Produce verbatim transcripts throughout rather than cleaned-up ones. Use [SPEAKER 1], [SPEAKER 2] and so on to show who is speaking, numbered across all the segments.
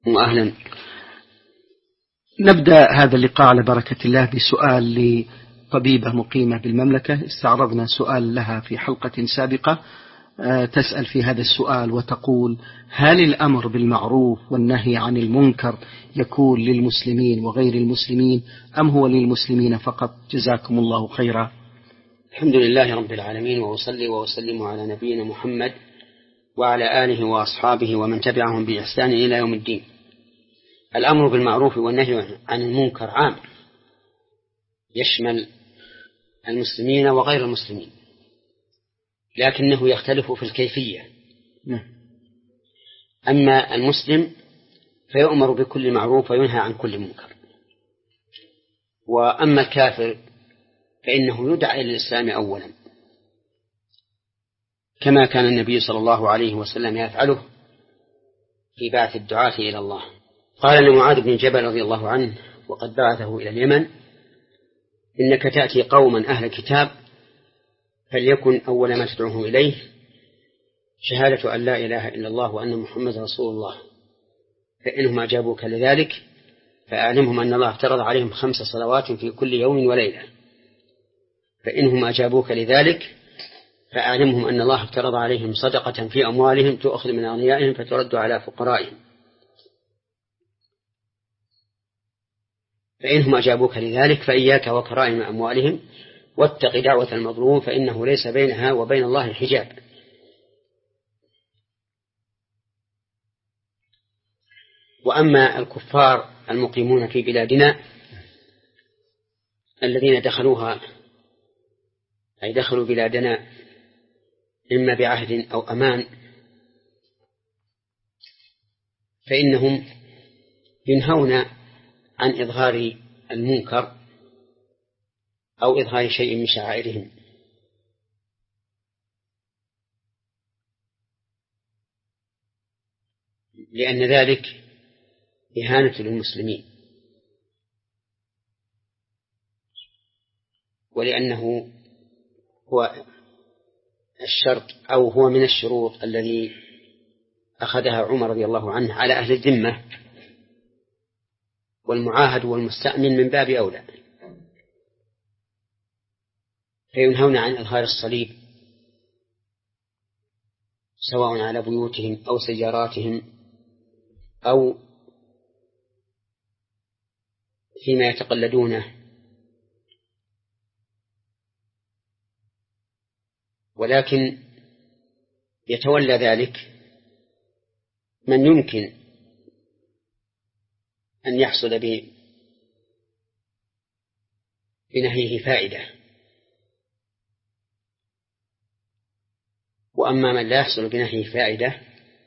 [SPEAKER 1] وأهلا. نبدأ هذا اللقاء على بركة الله بسؤال لطبيبة مقيمة بالمملكة. استعرضنا سؤال لها في حلقة سابقة تسأل في هذا السؤال وتقول: هل الأمر بالمعروف والنهي عن المنكر يكون للمسلمين وغير المسلمين أم هو للمسلمين فقط؟ جزاكم الله خيرا.
[SPEAKER 2] الحمد لله رب العالمين، وأصلي وأسلم على نبينا محمد وعلى آله وأصحابه ومن تبعهم بإحسان إلى يوم الدين. الأمر بالمعروف والنهي عن المنكر عام، يشمل المسلمين وغير المسلمين، لكنه يختلف في الكيفية. أما المسلم فيؤمر بكل معروف وينهى عن كل منكر، وأما الكافر فإنه يدعى إلى الإسلام أولا، كما كان النبي صلى الله عليه وسلم يفعله في بعث الدعاة إلى الله. قال لمعاذ بن جبل رضي الله عنه وقد بعثه إلى اليمن: إنك تأتي قوما أهل كتاب فليكن أول ما تدعوهم إليه شهادة أن لا إله إلا الله وأن محمد رسول الله، فإنهم أجابوك لذلك فأعلمهم أن الله افترض عليهم خمس صلوات في كل يوم وليلة، فإنهم أجابوك لذلك فأعلمهم أن الله افترض عليهم صدقة في أموالهم تؤخذ من أغنيائهم فترد على فقرائهم، فإنهم أجابوك لذلك فإياك وكرائم أموالهم واتق دعوة المظلوم فإنه ليس بينها وبين الله حجاب. وأما الكفار المقيمون في بلادنا الذين دخلوها أي دخلوا بلادنا إما بعهد أو أمان، فإنهم ينهون عن إظهار المنكر أو إظهار شيء من شعائرهم، لأن ذلك إهانة للمسلمين، ولأنه هو الشرط أو هو من الشروط الذي أخذها عمر رضي الله عنه على أهل الذمة، والمعاهد والمستأمن من باب أولى، فينهون عن إظهار الصليب سواء على بيوتهم أو سياراتهم أو فيما يتقلدونه، ولكن يتولى ذلك من يمكن أن يحصل بنهيه فائدة، وأما من لا يحصل بنهيه فائدة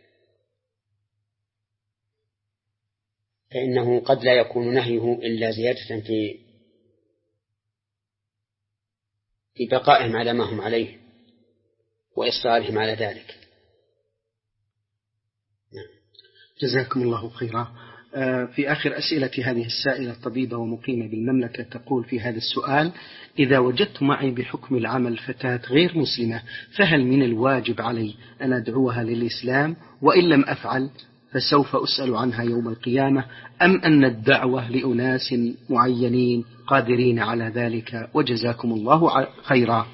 [SPEAKER 2] فإنه قد لا يكون نهيه إلا زيادة في في بقائهم على ما هم عليه وإصرارهم على ذلك.
[SPEAKER 1] جزاكم الله خيرا. في آخر أسئلة هذه السائلة الطبيبة ومقيمة بالمملكة تقول في هذا السؤال: إذا وجدت معي بحكم العمل فتاة غير مسلمة فهل من الواجب علي أن أدعوها للإسلام؟ وإن لم أفعل فسوف أسأل عنها يوم القيامة، أم أن الدعوة لأناس معينين قادرين على ذلك؟ وجزاكم الله خيرا.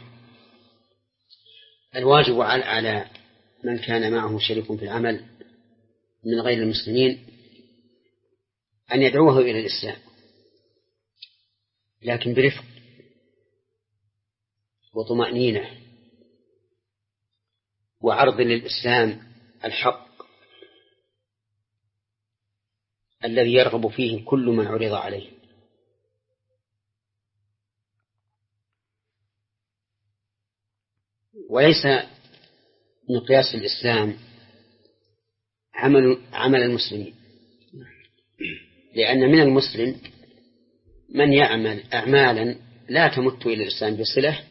[SPEAKER 2] الواجب على من كان معه شريك في العمل من غير المسلمين أن يدعوه إلى الإسلام، لكن برفق وطمأنينة وعرض للإسلام الحق الذي يرغب فيه كل من عرض عليه. وليس مقياس الإسلام عمل عمل المسلمين، لأن من المسلم من يعمل أعمالا لا تمت إلى الإسلام بصلة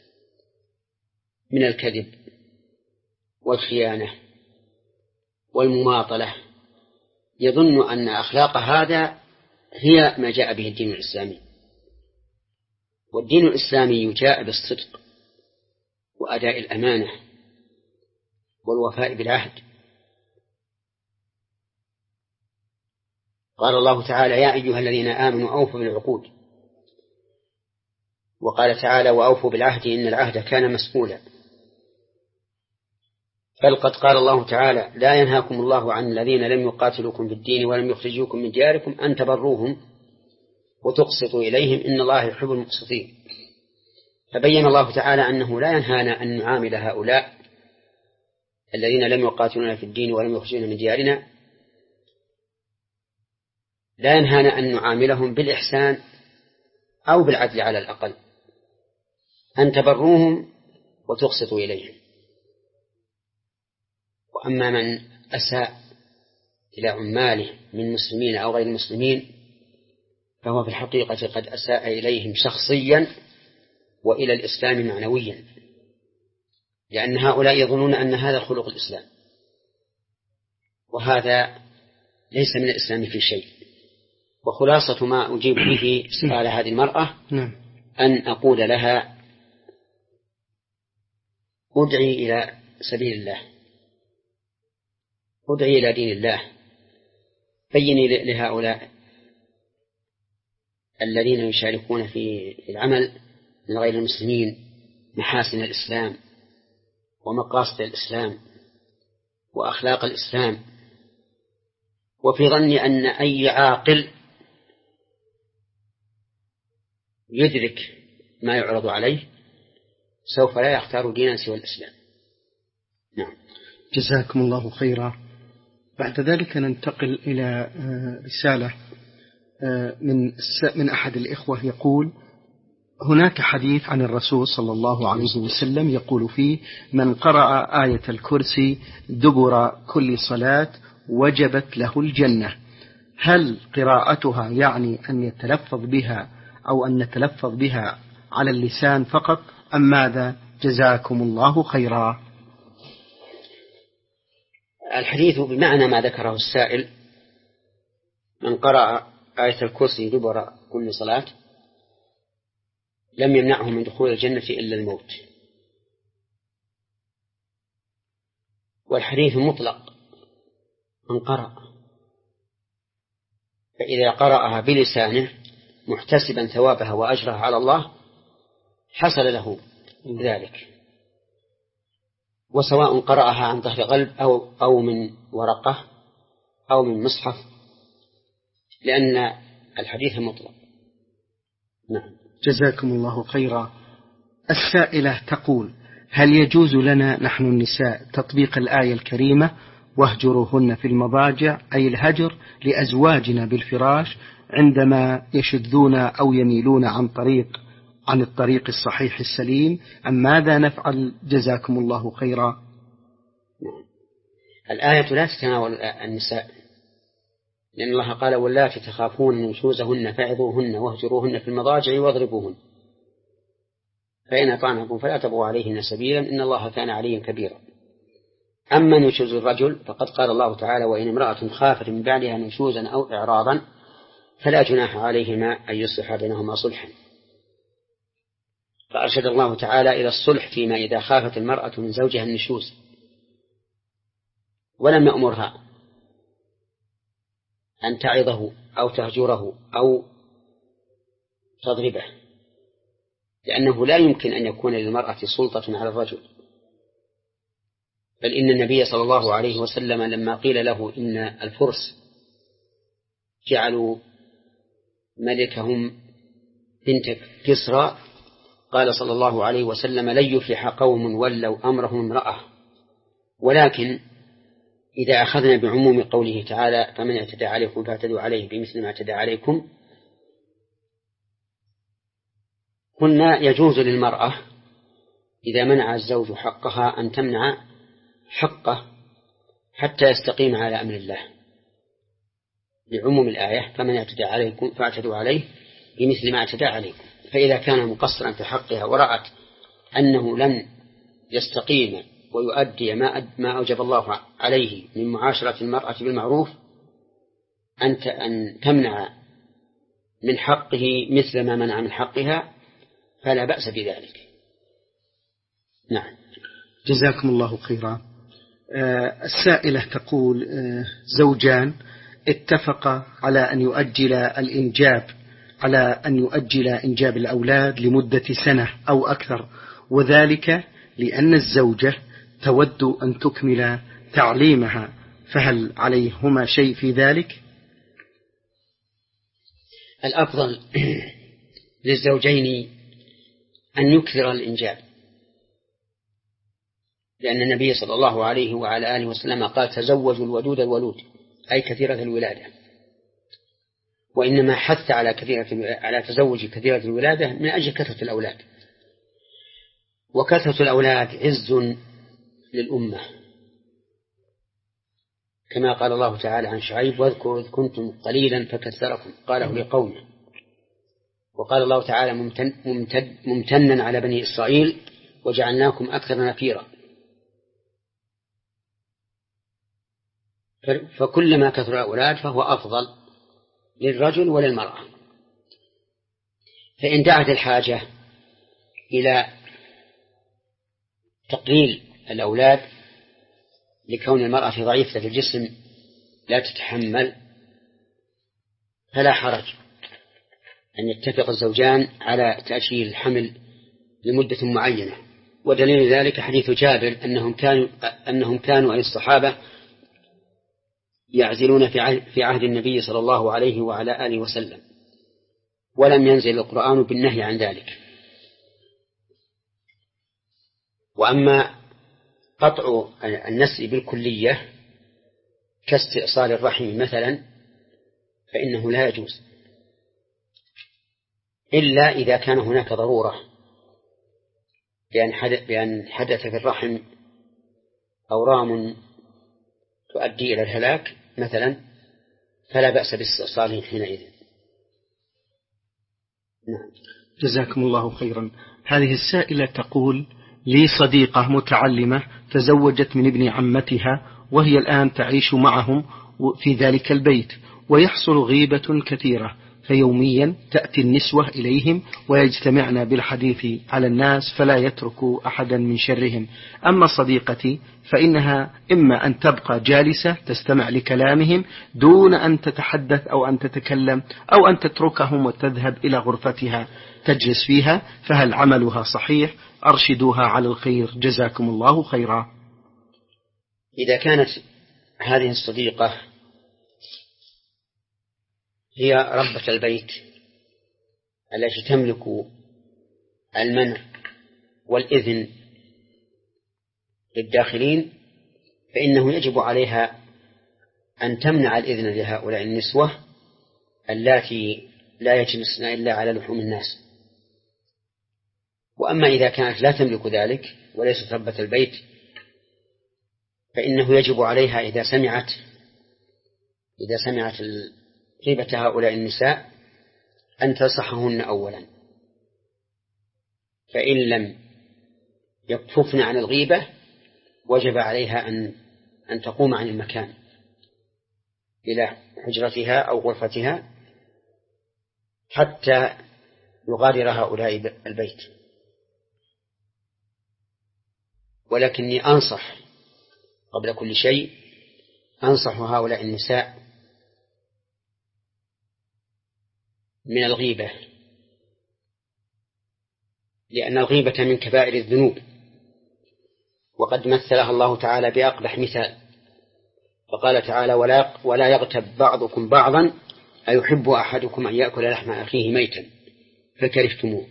[SPEAKER 2] من الكذب والخيانة والمماطلة، يظن أن أخلاق هذا هي ما جاء به الدين الإسلامي، والدين الإسلامي جاء بالصدق وأداء الأمانة والوفاء بالعهد، قال الله تعالى يا أيها الذين آمنوا أوفوا بالعقود، وقال تعالى وأوفوا بالعهد إن العهد كان مسؤولا. بل قد قال الله تعالى لا ينهاكم الله عن الذين لم يقاتلوكم في الدين ولم يخرجوكم من دياركم أن تبروهم وتقسطوا إليهم إن الله يحب المقسطين. فبين الله تعالى أنه لا ينهانا أن نعامل هؤلاء الذين لم يقاتلونا في الدين ولم يخرجونا من ديارنا، لا ينهانا أن نعاملهم بالإحسان أو بالعدل على الأقل، أن تبروهم وتقسطوا إليهم. وأما من أساء إلى عماله من مسلمين أو غير مسلمين فهو في الحقيقة قد أساء إليهم شخصيا وإلى الإسلام معنويا، لأن هؤلاء يظنون أن هذا خلق الإسلام، وهذا ليس من الإسلام في شيء. وخلاصة ما أجيب به سؤال هذه المرأة أن أقول لها أدعي إلى سبيل الله، أدعي إلى دين الله، بيني لهؤلاء الذين يشاركون في العمل من غير المسلمين محاسن الإسلام ومقاصد الإسلام وأخلاق الإسلام. وفي ظني أن أي عاقل يدرك ما يعرض عليه سوف لا يختار دينا سوى الإسلام. نعم.
[SPEAKER 1] جزاكم الله خيرا. بعد ذلك ننتقل إلى رسالة من من أحد الإخوة يقول هناك حديث عن الرسول صلى الله عليه وسلم يقول فيه من قرأ آية الكرسي دبر كل صلاة وجبت له الجنة. هل قراءتها يعني أن يتلفظ بها أو أن نتلفظ بها على اللسان فقط أم ماذا؟ جزاكم الله خيرا.
[SPEAKER 2] الحديث بمعنى ما ذكره السائل، من قرأ آية الكرسي دبر كل صلاة لم يمنعه من دخول الجنة إلا الموت. والحديث مطلق من قرأ، فإذا قرأها بلسانه محتسبا ثوابها وأجرها على الله حصل له ذلك، وسواء قرأها عن ظهر قلب أو, أو من ورقة أو من مصحف، لأن الحديث مطلق. نعم.
[SPEAKER 1] جزاكم الله خيرا. السائلة تقول هل يجوز لنا نحن النساء تطبيق الآية الكريمة واهجروهن في المضاجع، أي الهجر لأزواجنا بالفراش عندما يشذون أو يميلون عن طريق عن الطريق الصحيح السليم، أم ماذا نفعل؟ جزاكم الله خيرا.
[SPEAKER 2] الآية لا تتناول النساء، لأن الله قال واللاتي تخافون نشوزهن فعظوهن واهجروهن في المضاجع واضربوهن، فإن أطعنكم فلا تبغوا عليهن سبيلا إن الله كان عليا كبيرا. أما نشوز الرجل فقد قال الله تعالى وإن امرأة خافت من بعدها نشوزا أو إعراضا فلا جناح عليهما أن يصلح بينهما صلحا. فأرشد الله تعالى إلى الصلح فيما إذا خافت المرأة من زوجها النشوز، ولم يأمرها أن تعظه أو تهجره أو تضربه، لأنه لا يمكن أن يكون للمرأة سلطة على الرجل. بل إن النبي صلى الله عليه وسلم لما قيل له إن الفرس جعلوا ملكهم بنت كسرى قال صلى الله عليه وسلم لن يفلح قوم ولوا أمرهم امرأة، ولكن إذا أخذنا بعموم قوله تعالى فمن اعتدى عليكم فاعتدوا عليه بمثل ما اعتدى عليكم، قلنا يجوز للمرأة إذا منع الزوج حقها أن تمنع حقه حتى يستقيم على أمر الله، بعموم الآية فمن اعتدى عليكم فاعتدوا عليه بمثل ما اعتدى عليكم. فإذا كان مقصرا في حقها ورأت أنه لن يستقيم ويؤدي ما ما أوجب الله عليه من معاشرة المرأة بالمعروف أنت أن تمنع من حقه مثل ما منع من حقها فلا بأس بذلك. نعم.
[SPEAKER 1] جزاكم الله خيرا. آه السائلة تقول آه زوجان اتفق على أن يؤجل الإنجاب على أن يؤجل إنجاب الأولاد لمدة سنة أو أكثر، وذلك لأن الزوجة تود أن تكمل تعليمها، فهل عليهما شيء في ذلك؟
[SPEAKER 2] الأفضل للزوجين أن يكثر الإنجاب، لأن النبي صلى الله عليه وعلى آله وسلم قال: تزوجوا الودود الولود، أي كثيرة الولادة. وإنما حث على كثيرة على تزوج كثيرة الولادة من أجل كثرة الأولاد، وكثرة الأولاد عز للأمة، كما قال الله تعالى عن شعيب: واذكروا إذ كنتم قليلا فكثركم قاله لقومه. وقال الله تعالى ممتن ممتد ممتنا على بني إسرائيل: وجعلناكم أكثر نفيرا. فكلما كثر الأولاد فهو أفضل للرجل وللمرأة. فإن دعت الحاجة إلى تقليل الأولاد لكون المرأة ضعيفة الجسم لا تتحمل، فلا حرج أن يتفق الزوجان على تأجيل الحمل لمدة معينة. ودليل ذلك حديث جابر أنهم كانوا أنهم كانوا أي الصحابة يعزلون في عهد النبي صلى الله عليه وعلى آله وسلم، ولم ينزل القرآن بالنهي عن ذلك. وأما قطع النسل بالكلية كاستئصال الرحم مثلا فإنه لا يجوز، إلا إذا كان هناك ضرورة بأن حدث في الرحم أورام تؤدي إلى الهلاك مثلا، فلا بأس باستئصاله حينئذ.
[SPEAKER 1] نعم. جزاكم الله خيرا. هذه السائلة تقول: لي صديقة متعلمة تزوجت من ابن عمتها، وهي الآن تعيش معهم في ذلك البيت، ويحصل غيبة كثيرة، فيوميا تأتي النسوة إليهم ويجتمعن بالحديث على الناس فلا يتركوا أحدا من شرهم. أما صديقتي فإنها إما أن تبقى جالسة تستمع لكلامهم دون أن تتحدث أو أن تتكلم، أو أن تتركهم وتذهب إلى غرفتها تجلس فيها، فهل عملها صحيح؟ أرشدوها على الخير جزاكم الله خيرا.
[SPEAKER 2] إذا كانت هذه الصديقة هي ربة البيت التي تملك المنع والإذن للداخلين، فإنه يجب عليها أن تمنع الإذن لهؤلاء النسوة اللاتي لا يجلسن إلا على لحوم الناس. وأما إذا كانت لا تملك ذلك وليست ربة البيت، فإنه يجب عليها إذا سمعت إذا سمعت غيبة هؤلاء النساء أن تنصحهن أولا، فإن لم يكففن عن الغيبة وجب عليها أن أن تقوم عن المكان إلى حجرتها أو غرفتها حتى يغادر هؤلاء البيت. ولكني أنصح قبل كل شيء أنصح هؤلاء النساء من الغيبة، لأن الغيبة من كبائر الذنوب، وقد مثلها الله تعالى بأقبح مثال، فقال تعالى: ولا ولا يغتب بعضكم بعضا أيحب أحدكم أن يأكل لحم أخيه ميتا فكرهتموه.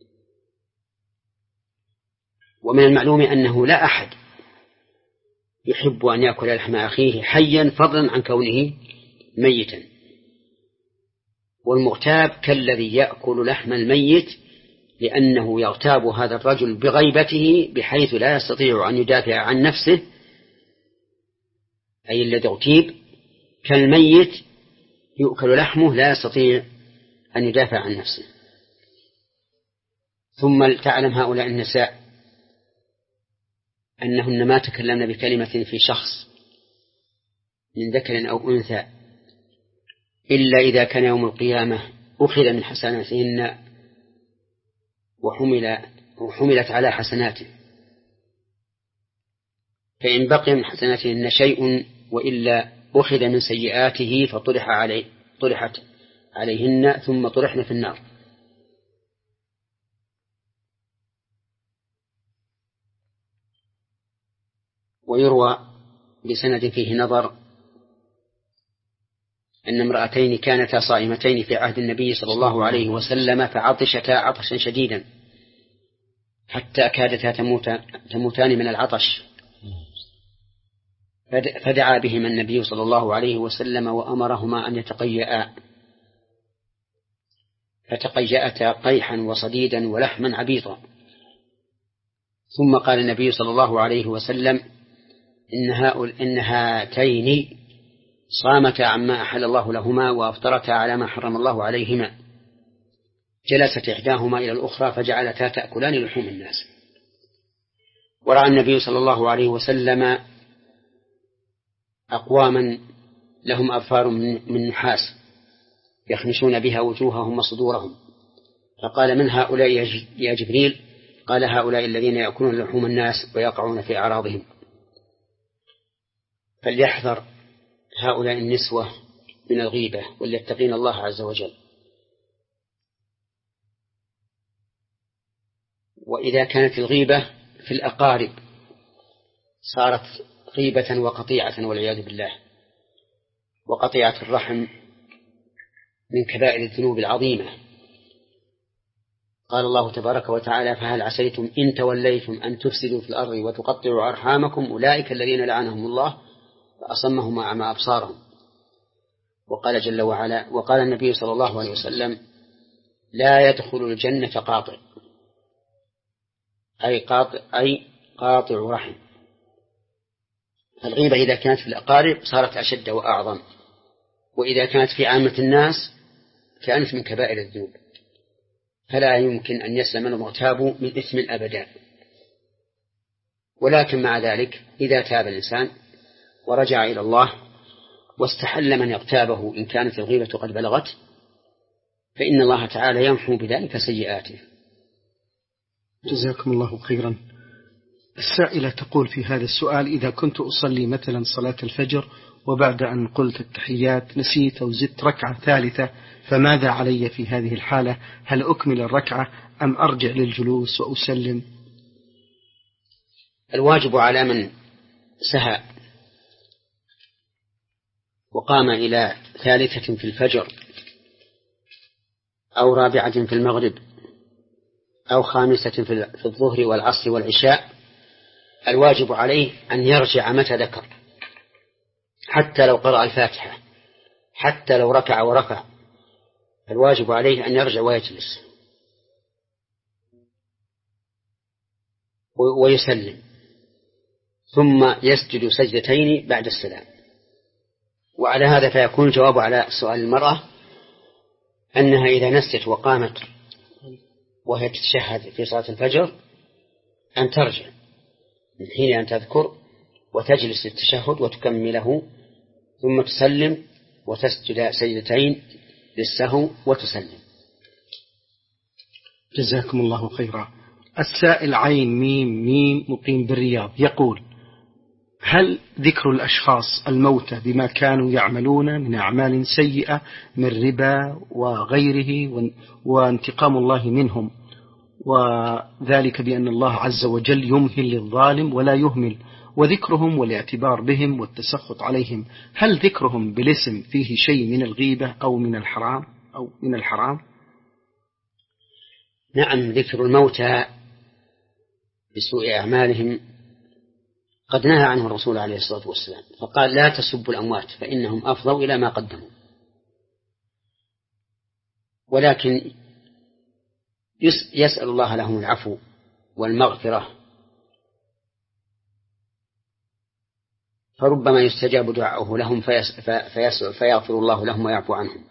[SPEAKER 2] ومن المعلوم أنه لا أحد يحب أن يأكل لحم أخيه حيا فضلا عن كونه ميتا، والمغتاب كالذي يأكل لحم الميت، لأنه يغتاب هذا الرجل بغيبته بحيث لا يستطيع أن يدافع عن نفسه، أي الذي اغتيب كالميت يؤكل لحمه لا يستطيع أن يدافع عن نفسه. ثم تعلم هؤلاء النساء أنهن ما تكلمن بكلمة في شخص من ذكر أو أنثى إلا إذا كان يوم القيامة أخذ من حسناتهن وحمل وحملت على حسناته، فإن بقي من حسناتهن شيء وإلا أخذ من سيئاته فطرح عليه طرحت عليهن ثم طرحن في النار. ويروى بسند فيه نظر أن امرأتين كانتا صائمتين في عهد النبي صلى الله عليه وسلم فعطشتا عطشا شديدا حتى كادتا تموتان من العطش، فدعا بهما النبي صلى الله عليه وسلم وأمرهما أن يتقيأ، فتقيأتا قيحا وصديدا ولحما عبيطا. ثم قال النبي صلى الله عليه وسلم إن, هؤل إن هاتين صامتا عما أحل الله لهما وأفطرتا على ما حرم الله عليهما. جلست إحداهما إلى الأخرى فجعلتا تأكلان لحوم الناس. ورأى النبي صلى الله عليه وسلم أقواما لهم أظفار من نحاس يخمشون بها وجوههم وصدورهم، فقال من هؤلاء يا جبريل؟ قال هؤلاء الذين يأكلون لحوم الناس ويقعون في أعراضهم. فليحذر هؤلاء النسوة من الغيبة وليتقين الله عز وجل. وإذا كانت الغيبة في الأقارب صارت غيبة وقطيعة والعياذ بالله، وقطيعة الرحم من كبائر الذنوب العظيمة. قال الله تبارك وتعالى فهل عسيتم إن توليتم أن تفسدوا في الأرض وتقطعوا أرحامكم أولئك الذين لعنهم الله فأصمهم أعمى أبصارهم. وقال جل وعلا وقال النبي صلى الله عليه وسلم لا يدخل الجنة قاطع، أي قاطع, أي قاطع رحم. الغيبة إذا كانت في الأقارب صارت أشد وأعظم، وإذا كانت في عامة الناس كانت من كبائر الذنوب، فلا يمكن أن يسلم المغتاب من إثم أبدا. ولكن مع ذلك إذا تاب الإنسان ورجع إلى الله واستحل من يغتابه إن كانت الغيبة قد بلغت، فإن الله تعالى يمحو بذلك سيئاته.
[SPEAKER 1] جزاكم الله خيرا. السائلة تقول في هذا السؤال إذا كنت أصلي مثلا صلاة الفجر وبعد أن قلت التحيات نسيت أو زدت ركعة ثالثة فماذا علي في هذه الحالة؟ هل أكمل الركعة أم أرجع للجلوس وأسلم؟
[SPEAKER 2] الواجب على من سهى وقام إلى ثالثة في الفجر أو رابعة في المغرب أو خامسة في الظهر والعصر والعشاء، الواجب عليه أن يرجع متى ذكر، حتى لو قرأ الفاتحة، حتى لو ركع ورفع، الواجب عليه أن يرجع ويجلس ويسلم ثم يسجد سجدتين بعد السلام. وعلى هذا فيكون الجواب على سؤال المرأة أنها إذا نسيت وقامت وهي تتشهد في صلاة الفجر أن ترجع من حين أن تذكر وتجلس للتشهد وتكمله ثم تسلم وتسجد سجدتين للسهو وتسلم.
[SPEAKER 1] جزاكم الله خيرا. السائل عين ميم ميم مقيم بالرياض يقول هل ذكر الأشخاص الموتى بما كانوا يعملون من أعمال سيئة من ربا وغيره وانتقام الله منهم، وذلك بأن الله عز وجل يمهل للظالم ولا يهمل، وذكرهم والاعتبار بهم والتسخط عليهم، هل ذكرهم بالاسم فيه شيء من الغيبة أو من الحرام أو من الحرام؟
[SPEAKER 2] نعم، ذكر الموتى بسوء أعمالهم قد نهى عنه الرسول عليه الصلاة والسلام، فقال لا تسبوا الأموات فإنهم أفضوا إلى ما قدموا. ولكن يسأل الله لهم العفو والمغفرة، فربما يستجاب دعاؤه لهم فيغفر الله لهم ويعفو عنهم.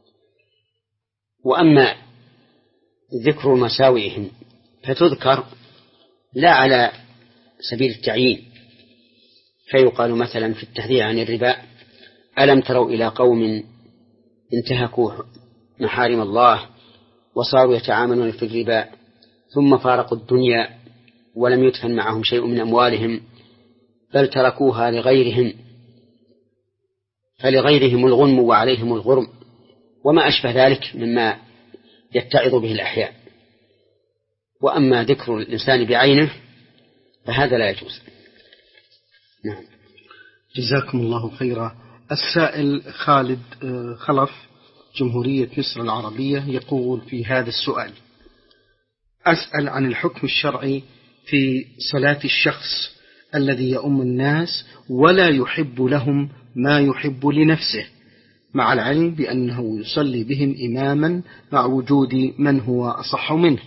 [SPEAKER 2] وأما ذكر مساوئهم فتذكر لا على سبيل التعيين، فيقال مثلا في التحذير عن الربا ألم تروا إلى قوم انتهكوا محارم الله وصاروا يتعاملون في الربا ثم فارقوا الدنيا ولم يدفن معهم شيء من أموالهم بل تركوها لغيرهم فلغيرهم الغنم وعليهم الغرم وما أشبه ذلك مما يتعظ به الأحياء. وأما ذكر الإنسان بعينه فهذا لا يجوز. نعم.
[SPEAKER 1] جزاكم الله خيرا. السائل خالد خلف جمهورية مصر العربية يقول في هذا السؤال: أسأل عن الحكم الشرعي في صلاة الشخص الذي يؤم الناس ولا يحب لهم ما يحب لنفسه، مع العلم بأنه يصلي بهم إماما مع وجود من هو أصح منه،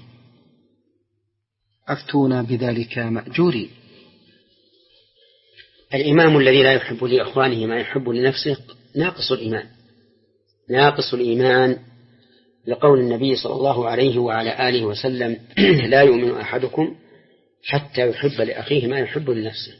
[SPEAKER 1] أفتونا بذلك مأجورين.
[SPEAKER 2] الإمام الذي لا يحب لإخوانه ما يحب لنفسه ناقص الإيمان، ناقص الإيمان لقول النبي صلى الله عليه وعلى آله وسلم: لا يؤمن أحدكم حتى يحب لأخيه ما يحب لنفسه.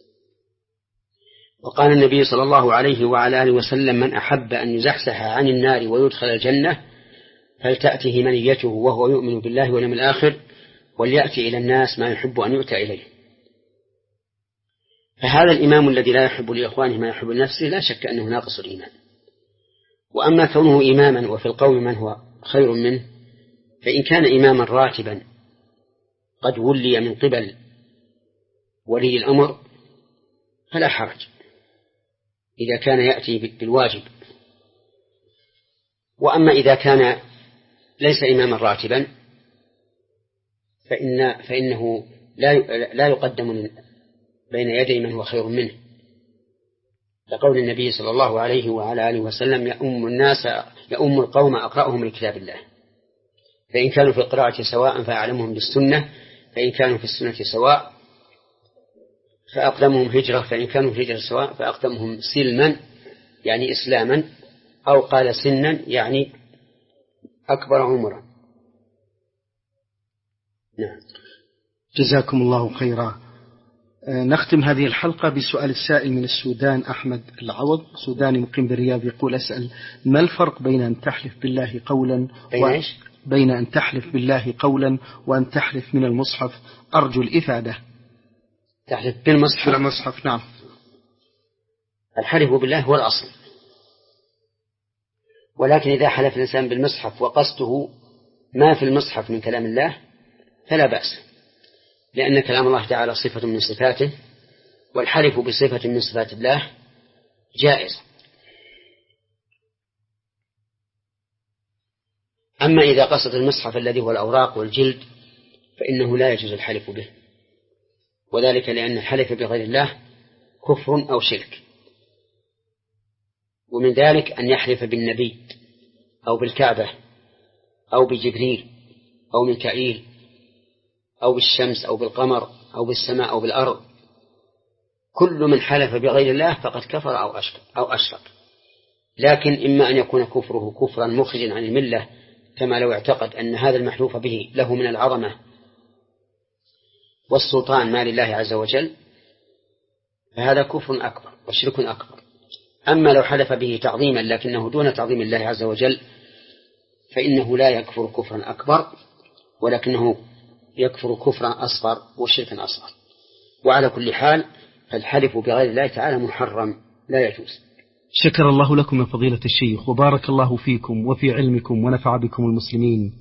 [SPEAKER 2] وقال النبي صلى الله عليه وعلى آله وسلم: من أحب أن يزحزح عن النار ويدخل الجنة فلتأته منيته وهو يؤمن بالله واليوم الآخر وليأتي إلى الناس ما يحب أن يؤتى إليه. فهذا الإمام الذي لا يحب لإخوانه ما يحب لنفسه لا شك أنه ناقص الإيمان. وأما كونه إماما وفي القوم من هو خير منه، فإن كان إماما راتبا قد ولي من قبل ولي الأمر فلا حرج إذا كان يأتي بالواجب. وأما إذا كان ليس إماما راتبا فإن فإنه لا لا يقدم بين يدي من هو خير منه، لقول النبي صلى الله عليه وعلى آله وسلم: يؤم الناس يؤم القوم أقرأهم لكتاب الله، فإن كانوا في القراءة سواء فأعلمهم بالسنة، فإن كانوا في السنة سواء فأقدمهم هجرة، فإن كانوا في هجرة سواء فأقدمهم سلما يعني إسلاما، أو قال سنا يعني أكبر عمرا. نعم.
[SPEAKER 1] جزاكم الله خيرا. نختم هذه الحلقة بسؤال السائل من السودان أحمد العوض، سوداني مقيم بالرياض، يقول: أسأل ما الفرق بين أن تحلف بالله قولا و... بين أن تحلف بالله قولا وأن تحلف من المصحف؟ أرجو الإفادة.
[SPEAKER 2] تحلف بالمصحف؟
[SPEAKER 1] بالمصحف نعم.
[SPEAKER 2] الحلف بالله هو الأصل، ولكن إذا حلف الإنسان بالمصحف وقصده ما في المصحف من كلام الله فلا بأس، لأن كلام الله تعالى صفة من صفاته، والحلف بصفة من صفات الله جائز. أما إذا قصد المصحف الذي هو الأوراق والجلد فإنه لا يجوز الحلف به، وذلك لأن الحلف بغير الله كفر أو شرك. ومن ذلك أن يحلف بالنبي أو بالكعبة أو بجبريل أو ميكائيل أو بالشمس أو بالقمر أو بالسماء أو بالأرض. كل من حلف بغير الله فقد كفر أو أشرك, أو أشرك. لكن إما أن يكون كفره كفرا مخرجا عن الملة، كما لو اعتقد أن هذا المحلوف به له من العظمة والسلطان ما لله عز وجل، فهذا كفر أكبر وشرك أكبر. أما لو حلف به تعظيما لكنه دون تعظيم الله عز وجل فإنه لا يكفر كفرا أكبر، ولكنه يكفر كفرا أصغر وشركا أصغر. وعلى كل حال فالحلف بغير الله تعالى محرم لا يجوز.
[SPEAKER 1] شكر الله لكم يا فضيلة الشيخ، وبارك الله فيكم وفي علمكم ونفع بكم المسلمين.